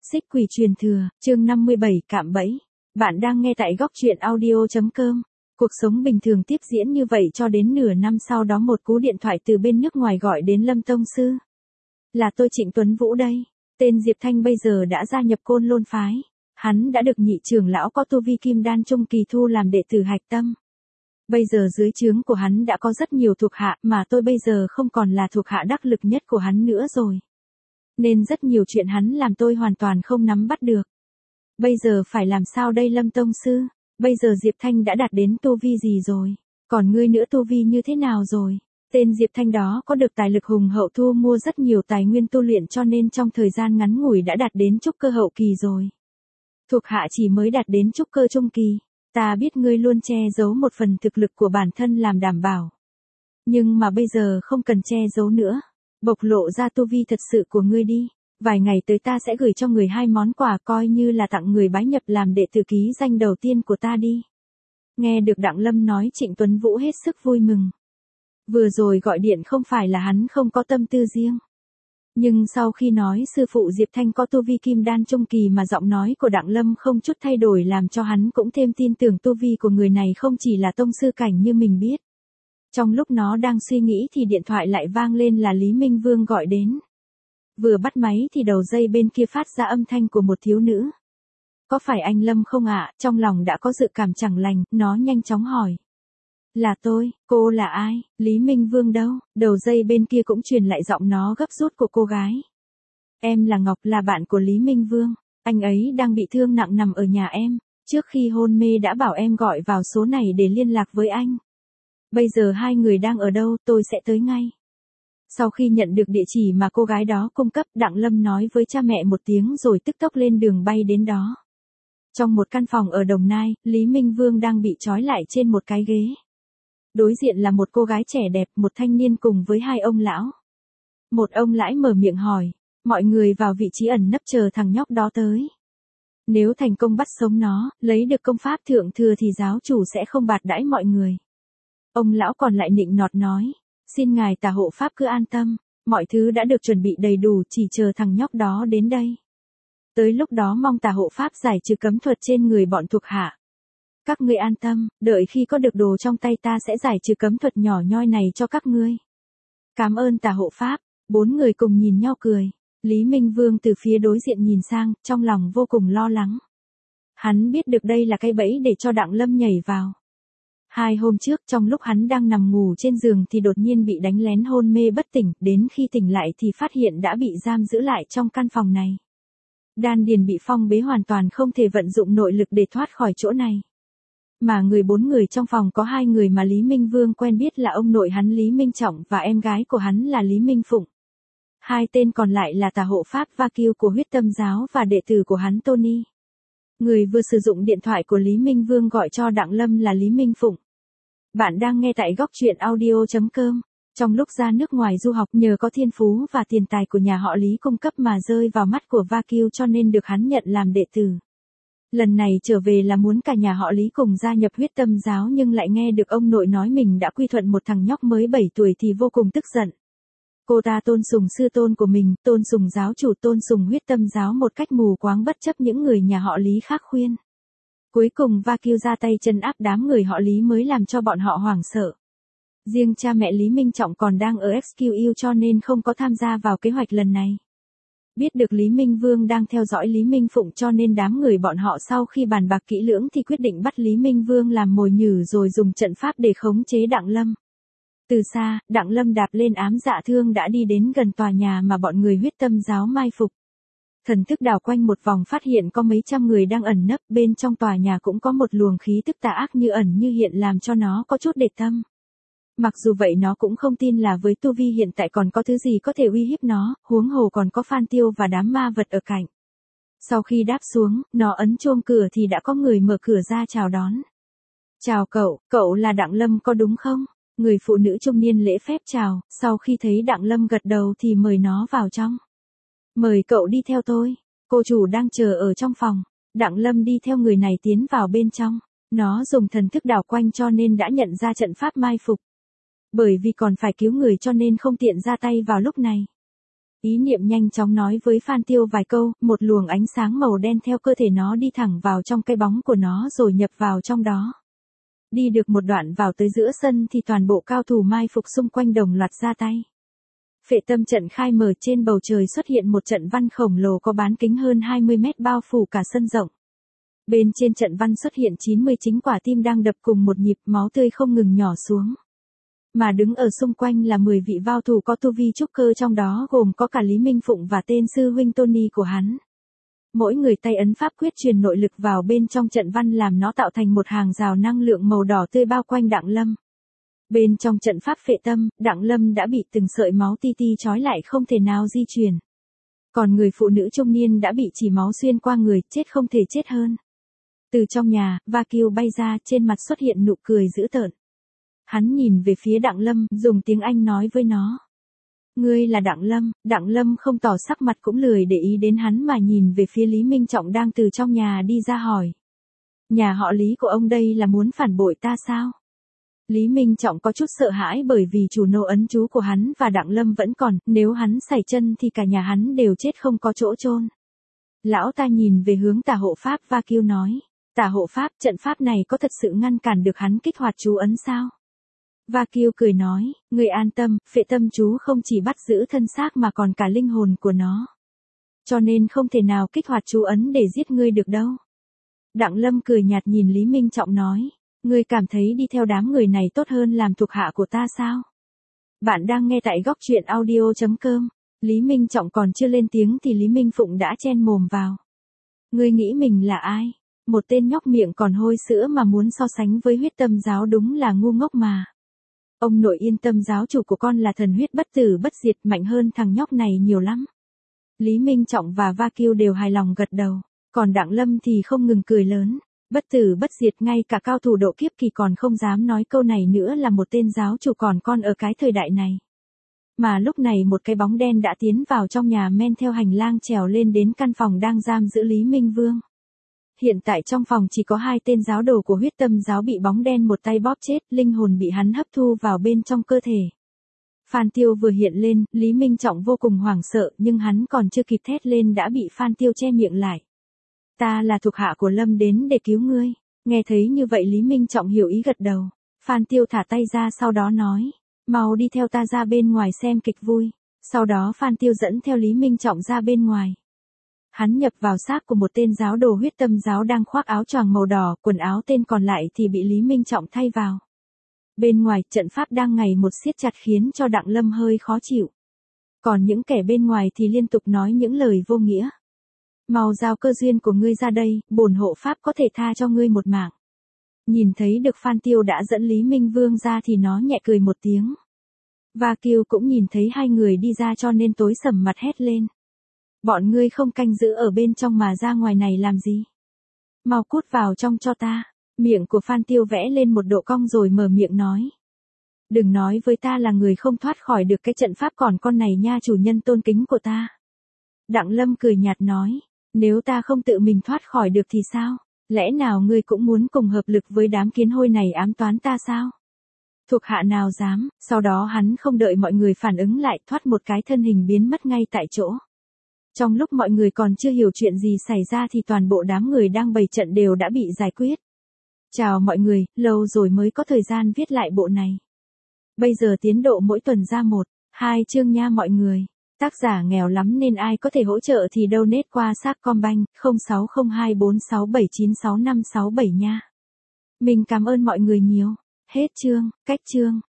Xích quỷ truyền thừa, chương 57, cạm bẫy. Bạn đang nghe tại góc truyện audio.com. Cuộc sống bình thường tiếp diễn như vậy cho đến nửa năm sau đó một cú điện thoại từ bên nước ngoài gọi đến Lâm Tông Sư. Là tôi Trịnh Tuấn Vũ đây. Tên Diệp Thanh bây giờ đã gia nhập Côn Lôn phái. Hắn đã được nhị trưởng lão có tu vi kim đan trung kỳ thu làm đệ tử hạch tâm. Bây giờ dưới trướng của hắn đã có rất nhiều thuộc hạ mà tôi bây giờ không còn là thuộc hạ đắc lực nhất của hắn nữa rồi. Nên rất nhiều chuyện hắn làm tôi hoàn toàn không nắm bắt được. Bây giờ phải làm sao đây Lâm Tông Sư? Bây giờ Diệp Thanh đã đạt đến tu vi gì rồi? Còn ngươi nữa tu vi như thế nào rồi? Tên Diệp Thanh đó có được tài lực hùng hậu thu mua rất nhiều tài nguyên tu luyện cho nên trong thời gian ngắn ngủi đã đạt đến trúc cơ hậu kỳ rồi. Thuộc hạ chỉ mới đạt đến trúc cơ trung kỳ. Ta biết ngươi luôn che giấu một phần thực lực của bản thân làm đảm bảo. Nhưng mà bây giờ không cần che giấu nữa. Bộc lộ ra tu vi thật sự của ngươi đi. Vài ngày tới ta sẽ gửi cho người 2 món quà coi như là tặng người bái nhập làm đệ tử ký danh đầu tiên của ta đi. Nghe được Đặng Lâm nói Trịnh Tuấn Vũ hết sức vui mừng. Vừa rồi gọi điện không phải là hắn không có tâm tư riêng. Nhưng sau khi nói sư phụ Diệp Thanh có tu vi kim đan trung kỳ mà giọng nói của Đặng Lâm không chút thay đổi làm cho hắn cũng thêm tin tưởng tu vi của người này không chỉ là tông sư cảnh như mình biết. Trong lúc nó đang suy nghĩ thì điện thoại lại vang lên là Lý Minh Vương gọi đến. Vừa bắt máy thì đầu dây bên kia phát ra âm thanh của một thiếu nữ. Có phải anh Lâm không ạ? Trong lòng đã có dự cảm chẳng lành, nó nhanh chóng hỏi. Là tôi, cô là ai? Lý Minh Vương đâu? Đầu dây bên kia cũng truyền lại giọng nó gấp rút của cô gái. Em là Ngọc, là bạn của Lý Minh Vương. Anh ấy đang bị thương nặng nằm ở nhà em. Trước khi hôn mê đã bảo em gọi vào số này để liên lạc với anh. Bây giờ hai người đang ở đâu, tôi sẽ tới ngay. Sau khi nhận được địa chỉ mà cô gái đó cung cấp, Đặng Lâm nói với cha mẹ một tiếng rồi tức tốc lên đường bay đến đó. Trong một căn phòng ở Đồng Nai, Lý Minh Vương đang bị trói lại trên một cái ghế. Đối diện là một cô gái trẻ đẹp, một thanh niên cùng với 2 ông lão. Một ông lão mở miệng hỏi, mọi người vào vị trí ẩn nấp chờ thằng nhóc đó tới. Nếu thành công bắt sống nó, lấy được công pháp thượng thừa thì giáo chủ sẽ không bạt đãi mọi người. Ông lão còn lại nịnh nọt nói, xin ngài tả hộ pháp cứ an tâm, mọi thứ đã được chuẩn bị đầy đủ chỉ chờ thằng nhóc đó đến đây. Tới lúc đó mong tả hộ pháp giải trừ cấm thuật trên người bọn thuộc hạ. Các ngươi an tâm, đợi khi có được đồ trong tay ta sẽ giải trừ cấm thuật nhỏ nhoi này cho các ngươi. Cảm ơn tả hộ pháp, 4 người cùng nhìn nhau cười. Lý Minh Vương từ phía đối diện nhìn sang, trong lòng vô cùng lo lắng. Hắn biết được đây là cái bẫy để cho Đặng Lâm nhảy vào. 2 hôm trước trong lúc hắn đang nằm ngủ trên giường thì đột nhiên bị đánh lén hôn mê bất tỉnh, đến khi tỉnh lại thì phát hiện đã bị giam giữ lại trong căn phòng này. Đan điền bị phong bế hoàn toàn không thể vận dụng nội lực để thoát khỏi chỗ này. Mà 4 người trong phòng có 2 người mà Lý Minh Vương quen biết là ông nội hắn Lý Minh Trọng và em gái của hắn là Lý Minh Phụng. 2 tên còn lại là tả hộ pháp Vakil của huyết tâm giáo và đệ tử của hắn Tony. Người vừa sử dụng điện thoại của Lý Minh Vương gọi cho Đặng Lâm là Lý Minh Phụng. Bạn đang nghe tại góc truyện audio.com. Trong lúc ra nước ngoài du học nhờ có thiên phú và tiền tài của nhà họ Lý cung cấp mà rơi vào mắt của Vakil cho nên được hắn nhận làm đệ tử. Lần này trở về là muốn cả nhà họ Lý cùng gia nhập huyết tâm giáo nhưng lại nghe được ông nội nói mình đã quy thuận một thằng nhóc mới 7 tuổi thì vô cùng tức giận. Cô ta tôn sùng sư tôn của mình, tôn sùng giáo chủ, tôn sùng huyết tâm giáo một cách mù quáng bất chấp những người nhà họ Lý khác khuyên. Cuối cùng Vakil ra tay trấn áp đám người họ Lý mới làm cho bọn họ hoảng sợ. Riêng cha mẹ Lý Minh Trọng còn đang ở XQU cho nên không có tham gia vào kế hoạch lần này. Biết được Lý Minh Vương đang theo dõi Lý Minh Phụng cho nên đám người bọn họ sau khi bàn bạc kỹ lưỡng thì quyết định bắt Lý Minh Vương làm mồi nhử rồi dùng trận pháp để khống chế Đặng Lâm. Từ xa, Đặng Lâm đạp lên ám dạ thương đã đi đến gần tòa nhà mà bọn người huyết tâm giáo mai phục. Thần thức đảo quanh một vòng phát hiện có mấy trăm người đang ẩn nấp, bên trong tòa nhà cũng có một luồng khí tức tà ác như ẩn như hiện làm cho nó có chút để tâm. Mặc dù vậy nó cũng không tin là với tu vi hiện tại còn có thứ gì có thể uy hiếp nó, huống hồ còn có Phan Tiêu và đám ma vật ở cạnh. Sau khi đáp xuống, nó ấn chuông cửa thì đã có người mở cửa ra chào đón. Chào cậu là Đặng Lâm có đúng không? Người phụ nữ trung niên lễ phép chào, sau khi thấy Đặng Lâm gật đầu thì mời nó vào trong. Mời cậu đi theo tôi, cô chủ đang chờ ở trong phòng. Đặng Lâm đi theo người này tiến vào bên trong. Nó dùng thần thức đảo quanh cho nên đã nhận ra trận pháp mai phục. Bởi vì còn phải cứu người cho nên không tiện ra tay vào lúc này. Ý niệm nhanh chóng nói với Phan Tiêu vài câu, một luồng ánh sáng màu đen theo cơ thể nó đi thẳng vào trong cái bóng của nó rồi nhập vào trong đó. Đi được một đoạn vào tới giữa sân thì toàn bộ cao thủ mai phục xung quanh đồng loạt ra tay. Phệ tâm trận khai mở, trên bầu trời xuất hiện một trận văn khổng lồ có bán kính hơn 20 mét bao phủ cả sân rộng. Bên trên trận văn xuất hiện 99 quả tim đang đập cùng một nhịp, máu tươi không ngừng nhỏ xuống. Mà đứng ở xung quanh là 10 vị vao thủ có tu vi trúc cơ, trong đó gồm có cả Lý Minh Phụng và tên sư huynh Tony của hắn. Mỗi người tay ấn pháp quyết truyền nội lực vào bên trong trận văn làm nó tạo thành một hàng rào năng lượng màu đỏ tươi bao quanh Đặng Lâm. Bên trong trận pháp phệ tâm, Đặng Lâm đã bị từng sợi máu ti ti trói lại không thể nào di chuyển. Còn người phụ nữ trung niên đã bị chỉ máu xuyên qua người, chết không thể chết hơn. Từ trong nhà, Vakil bay ra, trên mặt xuất hiện nụ cười dữ tợn. Hắn nhìn về phía Đặng Lâm, dùng tiếng Anh nói với nó. Ngươi là Đặng Lâm. Đặng Lâm không tỏ sắc mặt cũng lười để ý đến hắn mà nhìn về phía Lý Minh Trọng đang từ trong nhà đi ra hỏi. Nhà họ Lý của ông đây là muốn phản bội ta sao? Lý Minh Trọng có chút sợ hãi bởi vì chủ nô ấn chú của hắn và Đặng Lâm vẫn còn, nếu hắn sảy chân thì cả nhà hắn đều chết không có chỗ chôn. Lão ta nhìn về hướng Tả hộ pháp Vakil nói. Tả hộ pháp, trận pháp này có thật sự ngăn cản được hắn kích hoạt chú ấn sao? Vakil cười nói, ngươi an tâm, phệ tâm chú không chỉ bắt giữ thân xác mà còn cả linh hồn của nó. Cho nên không thể nào kích hoạt chú ấn để giết ngươi được đâu. Đặng Lâm cười nhạt nhìn Lý Minh Trọng nói, ngươi cảm thấy đi theo đám người này tốt hơn làm thuộc hạ của ta sao? Bạn đang nghe tại góc truyện audio.com. Lý Minh Trọng còn chưa lên tiếng thì Lý Minh Phụng đã chen mồm vào. Ngươi nghĩ mình là ai? Một tên nhóc miệng còn hôi sữa mà muốn so sánh với Huyết Tâm giáo đúng là ngu ngốc mà. Ông nội yên tâm, giáo chủ của con là thần huyết bất tử bất diệt, mạnh hơn thằng nhóc này nhiều lắm. Lý Minh Trọng và Vakil đều hài lòng gật đầu, còn Đặng Lâm thì không ngừng cười lớn. Bất tử bất diệt, ngay cả cao thủ độ kiếp kỳ còn không dám nói câu này nữa là một tên giáo chủ còn con ở cái thời đại này. Mà lúc này một cái bóng đen đã tiến vào trong nhà, men theo hành lang trèo lên đến căn phòng đang giam giữ Lý Minh Vương. Hiện tại trong phòng chỉ có 2 tên giáo đồ của Huyết Tâm giáo bị bóng đen một tay bóp chết, linh hồn bị hắn hấp thu vào bên trong cơ thể. Phan Tiêu vừa hiện lên, Lý Minh Trọng vô cùng hoảng sợ, nhưng hắn còn chưa kịp thét lên đã bị Phan Tiêu che miệng lại. Ta là thuộc hạ của Lâm đến để cứu ngươi. Nghe thấy như vậy Lý Minh Trọng hiểu ý gật đầu. Phan Tiêu thả tay ra sau đó nói, mau đi theo ta ra bên ngoài xem kịch vui. Sau đó Phan Tiêu dẫn theo Lý Minh Trọng ra bên ngoài. Hắn nhập vào xác của một tên giáo đồ Huyết Tâm giáo đang khoác áo choàng màu đỏ, quần áo tên còn lại thì bị Lý Minh Trọng thay vào. Bên ngoài, trận pháp đang ngày một siết chặt khiến cho Đặng Lâm hơi khó chịu. Còn những kẻ bên ngoài thì liên tục nói những lời vô nghĩa. Mau giao cơ duyên của ngươi ra đây, bổn hộ pháp có thể tha cho ngươi một mạng. Nhìn thấy được Phan Tiêu đã dẫn Lý Minh Vương ra thì nó nhẹ cười một tiếng. Vakil cũng nhìn thấy hai người đi ra cho nên tối sầm mặt hét lên. Bọn ngươi không canh giữ ở bên trong mà ra ngoài này làm gì? Mau cút vào trong cho ta. Miệng của Phan Tiêu vẽ lên một độ cong rồi mở miệng nói. Đừng nói với ta là người không thoát khỏi được cái trận pháp còn con này nha, chủ nhân tôn kính của ta. Đặng Lâm cười nhạt nói. Nếu ta không tự mình thoát khỏi được thì sao? Lẽ nào ngươi cũng muốn cùng hợp lực với đám kiến hôi này ám toán ta sao? Thuộc hạ nào dám? Sau đó hắn không đợi mọi người phản ứng lại, thoát một cái thân hình biến mất ngay tại chỗ. Trong lúc mọi người còn chưa hiểu chuyện gì xảy ra thì toàn bộ đám người đang bày trận đều đã bị giải quyết. Chào mọi người, lâu rồi mới có thời gian viết lại bộ này. Bây giờ tiến độ mỗi tuần ra 1-2 chương nha mọi người. Tác giả nghèo lắm nên ai có thể hỗ trợ thì donate qua Sacombank 060246796567 nha. Mình cảm ơn mọi người nhiều. Hết chương, cách chương.